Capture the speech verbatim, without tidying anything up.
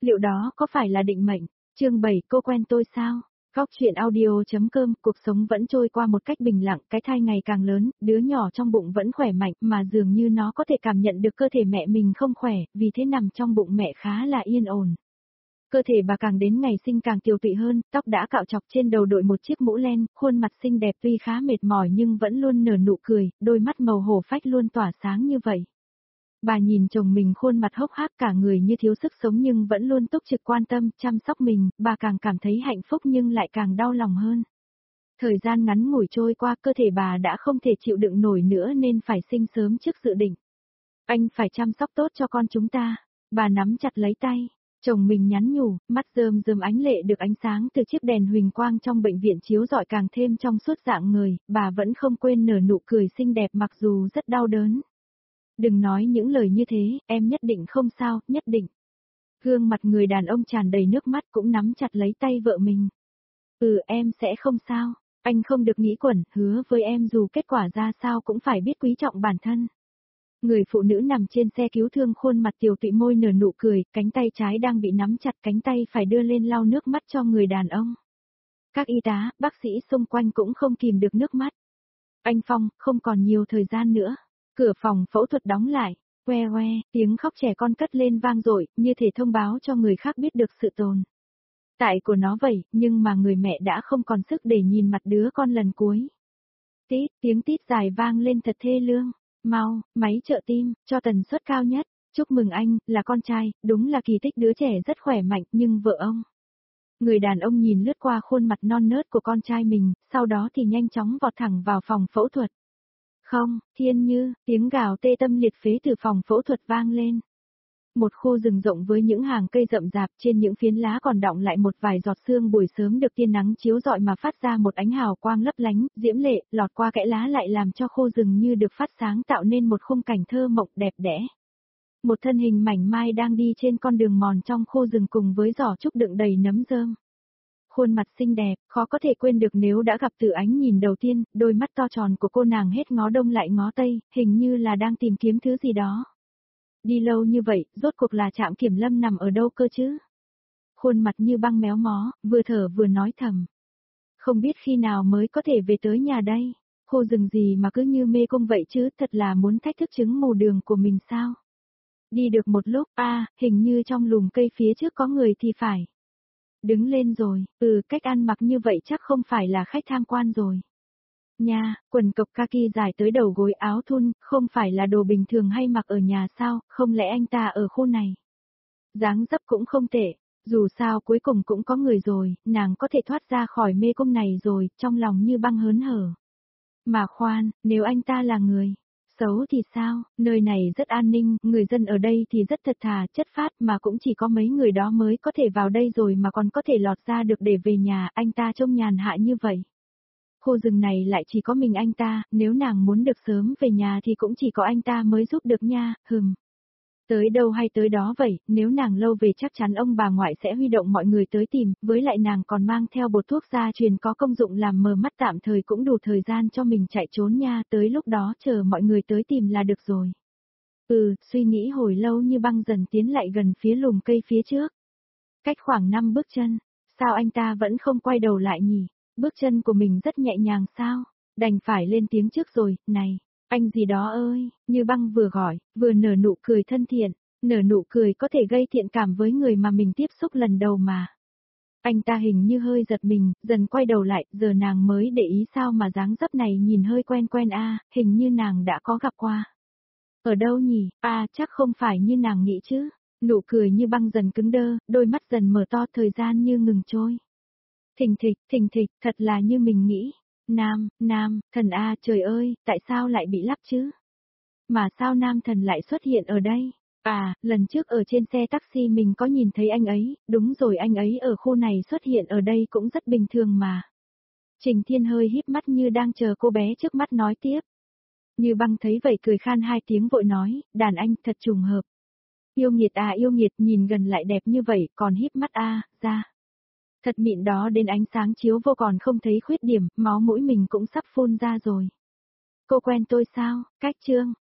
liệu đó có phải là định mệnh? Chương bảy, cô quen tôi sao? Góc chuyện audio.com, cuộc sống vẫn trôi qua một cách bình lặng, cái thai ngày càng lớn, đứa nhỏ trong bụng vẫn khỏe mạnh, mà dường như nó có thể cảm nhận được cơ thể mẹ mình không khỏe, vì thế nằm trong bụng mẹ khá là yên ổn. Cơ thể bà càng đến ngày sinh càng tiều tụy hơn, tóc đã cạo chọc, trên đầu đội một chiếc mũ len, khuôn mặt xinh đẹp tuy khá mệt mỏi nhưng vẫn luôn nở nụ cười, đôi mắt màu hổ phách luôn tỏa sáng như vậy. Bà nhìn chồng mình khuôn mặt hốc hác cả người như thiếu sức sống nhưng vẫn luôn túc trực quan tâm, chăm sóc mình, bà càng cảm thấy hạnh phúc nhưng lại càng đau lòng hơn. Thời gian ngắn ngủi trôi qua, cơ thể bà đã không thể chịu đựng nổi nữa nên phải sinh sớm trước dự định. Anh phải chăm sóc tốt cho con chúng ta. Bà nắm chặt lấy tay. Chồng mình nhắn nhủ, mắt rơm rơm ánh lệ được ánh sáng từ chiếc đèn huỳnh quang trong bệnh viện chiếu rọi càng thêm trong suốt dạng người, bà vẫn không quên nở nụ cười xinh đẹp mặc dù rất đau đớn. Đừng nói những lời như thế, em nhất định không sao, nhất định. Gương mặt người đàn ông tràn đầy nước mắt cũng nắm chặt lấy tay vợ mình. Ừ, em sẽ không sao, anh không được nghĩ quẩn, hứa với em dù kết quả ra sao cũng phải biết quý trọng bản thân. Người phụ nữ nằm trên xe cứu thương khuôn mặt tiều tụy môi nở nụ cười, cánh tay trái đang bị nắm chặt, cánh tay phải đưa lên lau nước mắt cho người đàn ông. Các y tá, bác sĩ xung quanh cũng không kìm được nước mắt. Anh Phong, không còn nhiều thời gian nữa. Cửa phòng phẫu thuật đóng lại, que que, tiếng khóc trẻ con cất lên vang dội, như thể thông báo cho người khác biết được sự tồn tại của nó vậy, nhưng mà người mẹ đã không còn sức để nhìn mặt đứa con lần cuối. Tít, tiếng tít dài vang lên thật thê lương. Mau, máy trợ tim, cho tần suất cao nhất. Chúc mừng anh, là con trai, đúng là kỳ tích, đứa trẻ rất khỏe mạnh, nhưng vợ ông. Người đàn ông nhìn lướt qua khuôn mặt non nớt của con trai mình, sau đó thì nhanh chóng vọt thẳng vào phòng phẫu thuật. Không, Thiên Như, tiếng gào tê tâm liệt phế từ phòng phẫu thuật vang lên. Một khu rừng rộng với những hàng cây rậm rạp, trên những phiến lá còn đọng lại một vài giọt sương buổi sớm được tia nắng chiếu rọi mà phát ra một ánh hào quang lấp lánh, diễm lệ, lọt qua kẽ lá lại làm cho khu rừng như được phát sáng, tạo nên một khung cảnh thơ mộng đẹp đẽ. Một thân hình mảnh mai đang đi trên con đường mòn trong khu rừng cùng với giỏ trúc đựng đầy nấm rơm. Khuôn mặt xinh đẹp, khó có thể quên được nếu đã gặp từ ánh nhìn đầu tiên, đôi mắt to tròn của cô nàng hết ngó đông lại ngó tây, hình như là đang tìm kiếm thứ gì đó. Đi lâu như vậy, rốt cuộc là trạm kiểm lâm nằm ở đâu cơ chứ? Khuôn mặt như băng méo mó, vừa thở vừa nói thầm. Không biết khi nào mới có thể về tới nhà đây? Khu rừng gì mà cứ như mê cung vậy chứ, thật là muốn thách thức chứng mù đường của mình sao? Đi được một lúc, a, à, hình như trong lùm cây phía trước có người thì phải. Đứng lên rồi, ừ, cách ăn mặc như vậy chắc không phải là khách tham quan rồi. Nha, quần cộc kaki dài tới đầu gối, áo thun, không phải là đồ bình thường hay mặc ở nhà sao, không lẽ anh ta ở khu này? Dáng dấp cũng không tệ, dù sao cuối cùng cũng có người rồi, nàng có thể thoát ra khỏi mê cung này rồi, trong lòng như băng hớn hở. Mà khoan, nếu anh ta là người xấu thì sao, nơi này rất an ninh, người dân ở đây thì rất thật thà, chất phác, mà cũng chỉ có mấy người đó mới có thể vào đây rồi mà còn có thể lọt ra được để về nhà, anh ta trông nhàn hạ như vậy. Khu rừng này lại chỉ có mình anh ta, nếu nàng muốn được sớm về nhà thì cũng chỉ có anh ta mới giúp được nha, hừm. Tới đâu hay tới đó vậy, nếu nàng lâu về chắc chắn ông bà ngoại sẽ huy động mọi người tới tìm, với lại nàng còn mang theo bột thuốc gia truyền có công dụng làm mờ mắt tạm thời cũng đủ thời gian cho mình chạy trốn nha, tới lúc đó chờ mọi người tới tìm là được rồi. Ừ, suy nghĩ hồi lâu như băng dần tiến lại gần phía lùm cây phía trước. Cách khoảng năm bước chân, sao anh ta vẫn không quay đầu lại nhỉ? Bước chân của mình rất nhẹ nhàng sao? Đành phải lên tiếng trước rồi, này, anh gì đó ơi, như băng vừa gọi, vừa nở nụ cười thân thiện, nở nụ cười có thể gây thiện cảm với người mà mình tiếp xúc lần đầu mà. Anh ta hình như hơi giật mình, dần quay đầu lại, giờ nàng mới để ý sao mà dáng dấp này nhìn hơi quen quen a, à, hình như nàng đã có gặp qua. Ở đâu nhỉ, à chắc không phải như nàng nghĩ chứ. Nụ cười như băng dần cứng đơ, đôi mắt dần mở to, thời gian như ngừng trôi. Thình thịch, thình thịch, thật là như mình nghĩ. Nam, nam, thần a, trời ơi, tại sao lại bị lắp chứ? Mà sao nam thần lại xuất hiện ở đây? À, lần trước ở trên xe taxi mình có nhìn thấy anh ấy, đúng rồi, anh ấy ở khu này xuất hiện ở đây cũng rất bình thường mà. Trình Thiên hơi híp mắt như đang chờ cô bé trước mắt nói tiếp. Như băng thấy vậy cười khan hai tiếng vội nói, đàn anh thật trùng hợp. Yêu nghiệt à, yêu nghiệt, nhìn gần lại đẹp như vậy, còn híp mắt a, à, ra. Thật mịn đó, đến ánh sáng chiếu vô còn không thấy khuyết điểm, máu mũi mình cũng sắp phun ra rồi. Cô quen tôi sao? Cách chương.